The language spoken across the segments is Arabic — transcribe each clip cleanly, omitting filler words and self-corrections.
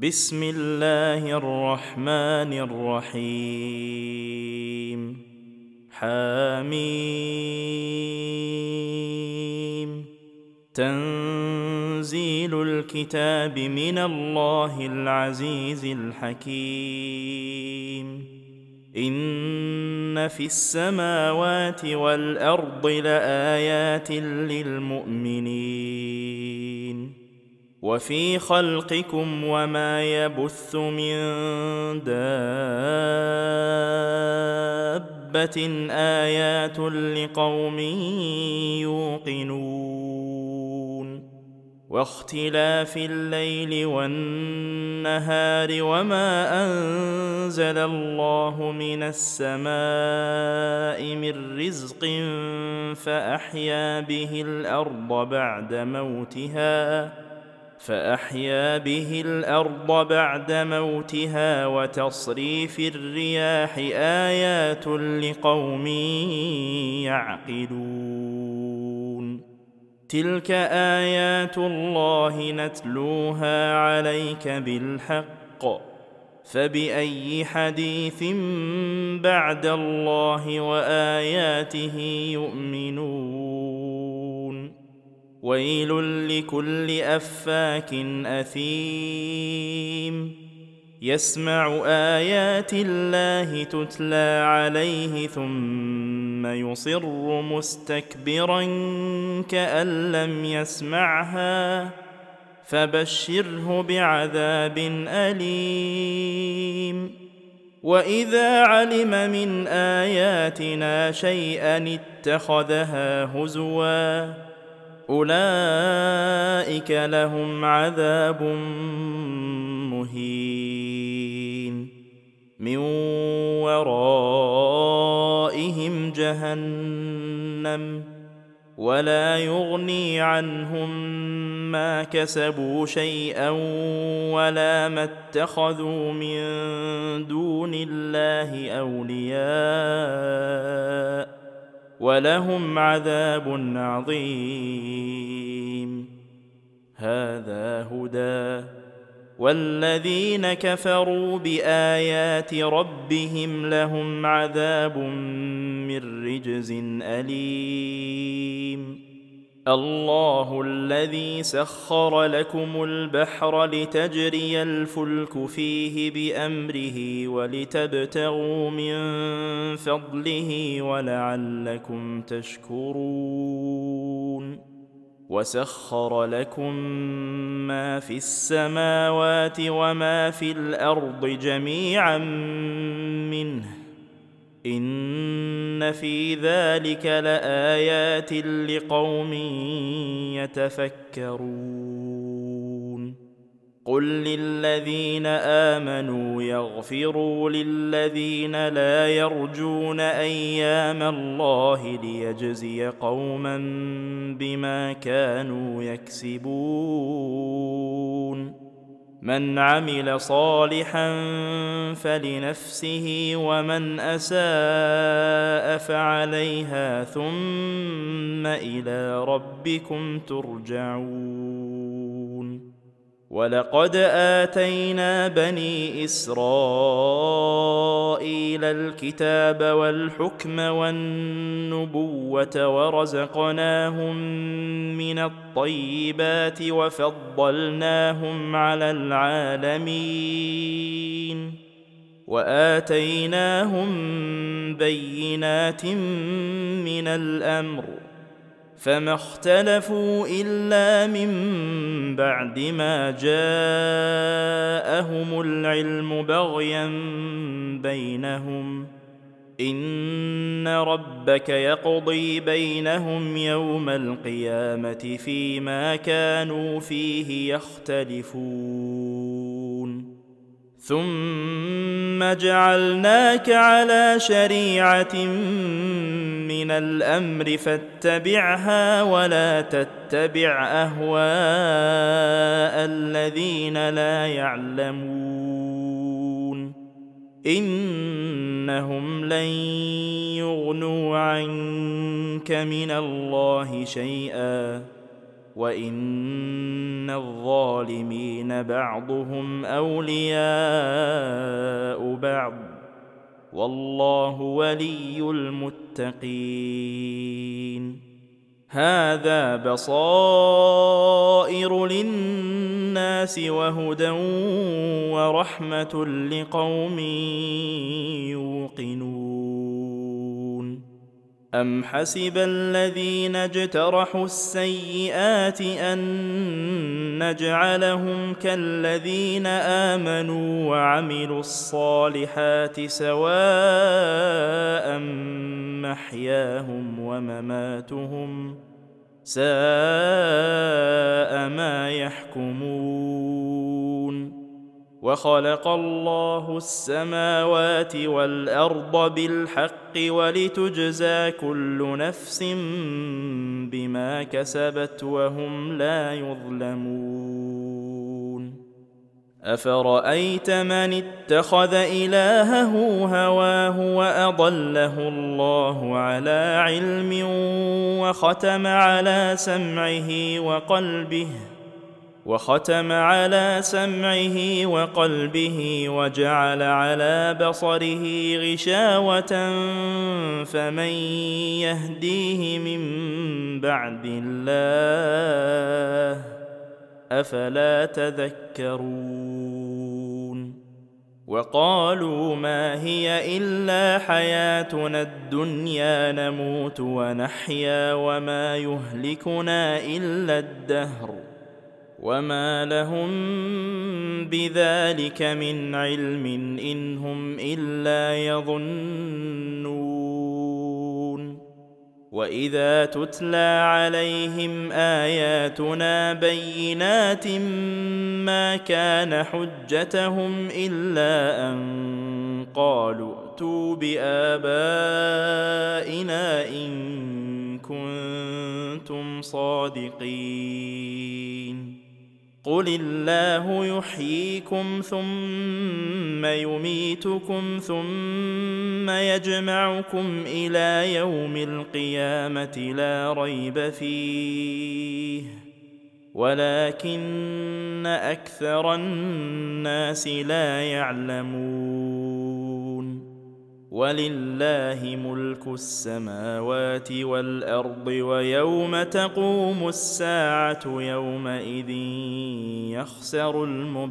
بسم الله الرحمن الرحيم حميم تنزيل الكتاب من الله العزيز الحكيم إن في السماوات والأرض لآيات للمؤمنين وفي خلقكم وما يبث من دابة آيات لقوم يوقنون واختلاف الليل والنهار وما أنزل الله من السماء من رزق فأحيا به الأرض بعد موتها وتصريف الرياح آيات لقوم يعقلون تلك آيات الله نتلوها عليك بالحق فبأي حديث بعد الله وآياته يؤمنون ويل لكل أفاك أثيم يسمع آيات الله تتلى عليه ثم يصر مستكبرا كأن لم يسمعها فبشره بعذاب أليم وإذا علم من آياتنا شيئا اتخذها هزوا أولئك لهم عذاب مهين من ورائهم جهنم ولا يغني عنهم ما كسبوا شيئا ولا ما اتخذوا من دون الله أولياء ولهم عذاب عظيم هذا هدى والذين كفروا بآيات ربهم لهم عذاب من رجز أليم الله الذي سخر لكم البحر لتجري الفلك فيه بأمره ولتبتغوا من فضله ولعلكم تشكرون وسخر لكم ما في السماوات وما في الأرض جميعا منه إن في ذلك لآيات لقوم يتفكرون قل للذين آمنوا يغفروا للذين لا يرجون أيام الله ليجزي قوما بما كانوا يكسبون من عمل صالحا فلنفسه ومن أساء فعليها ثم إلى ربكم ترجعون ولقد آتينا بني إسرائيل الكتاب والحكم والنبوة ورزقناهم من الطيبات وفضلناهم على العالمين وآتيناهم بينات من الأمر فما اختلفوا إلا من بعد ما جاءهم العلم بغيا بينهم إن ربك يقضي بينهم يوم القيامة فيما كانوا فيه يختلفون ثم جعلناك على شريعة من الأمر فاتبعها ولا تتبع أهواء الذين لا يعلمون إنهم لن يغنوا عنك من الله شيئا وإن الظالمين بعضهم أولياء بعض والله ولي المتقين. هذا بصائر للناس وهدى ورحمة لقوم يوقنون. أم حسب الذين اجترحوا السيئات أن نجعلهم كالذين آمنوا وعملوا الصالحات سواء محياهم ومماتهم ساء ما يحكمون. وخلق الله السماوات والأرض بالحق ولتجزى كل نفس بما كسبت وهم لا يظلمون. أفرأيت من اتخذ إلهه هواه وأضله الله على علم وختم على سمعه وقلبه وجعل على بصره غشاوة فمن يهديه من بعد الله أفلا تذكرون. وقالوا ما هي إلا حياتنا الدنيا نموت ونحيا وما يهلكنا إلا الدهر وما لهم بذلك من علم إن هم إلا يظنون. وإذا تتلى عليهم آياتنا بينات ما كان حجتهم إلا أن قالوا ائتوا بآبائنا إن كنتم صادقين. قل الله يحييكم ثم يميتكم ثم يجمعكم إلى يوم القيامة لا ريب فيه ولكن أكثر الناس لا يعلمون. ولله ملك السماوات والأرض ويوم تقوم الساعة يومئذ يخسر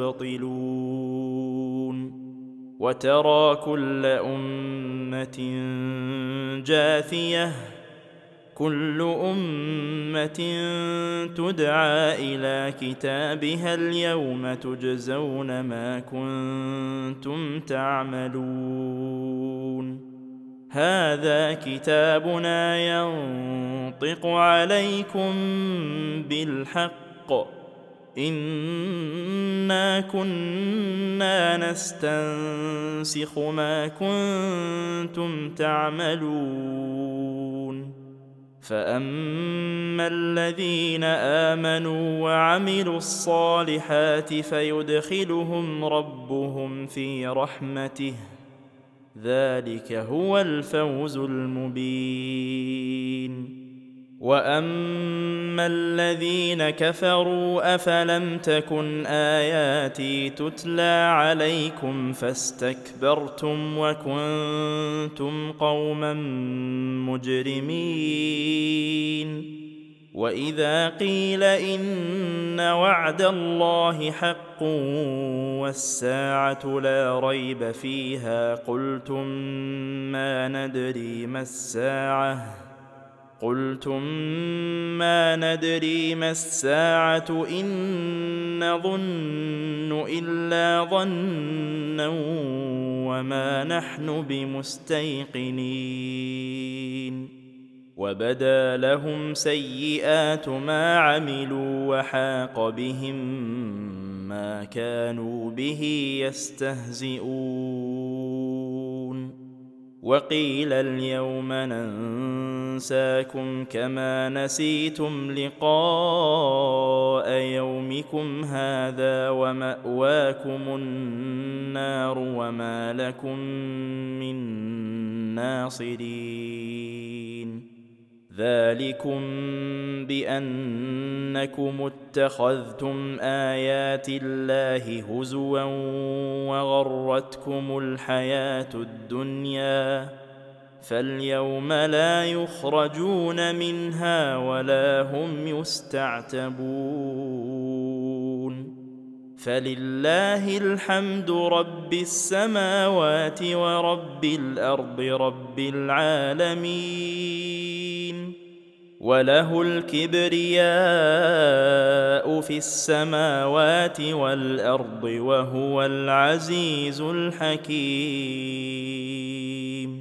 المبطلون. وترى كل أمة جاثية كل أمة تدعى إلى كتابها اليوم تجزون ما كنتم تعملون. هذا كتابنا ينطق عليكم بالحق إنا كنا نستنسخ ما كنتم تعملون. فأما الذين آمنوا وعملوا الصالحات فيدخلهم ربهم في رحمته ذلك هو الفوز المبين. وأما الذين كفروا أفلم تكن آياتي تتلى عليكم فاستكبرتم وكنتم قوما مجرمين. وإذا قيل إن وعد الله حق والساعة لا ريب فيها قلتم ما ندري ما الساعة إن نظن إلا ظنا وما نحن بمستيقنين. وبدا لهم سيئات ما عملوا وحاق بهم ما كانوا به يستهزئون. وقيل اليوم ننساكم كما نسيتم لقاء يومكم هذا ومأواكم النار وما لكم من ناصرين. ذلكم بأنكم اتخذتم آيات الله هزوا وغرتكم الحياة الدنيا فاليوم لا يخرجون منها ولا هم يستعتبون فلله الحمد رب السماوات ورب الأرض رب العالمين وله الكبرياء في السماوات والأرض وهو العزيز الحكيم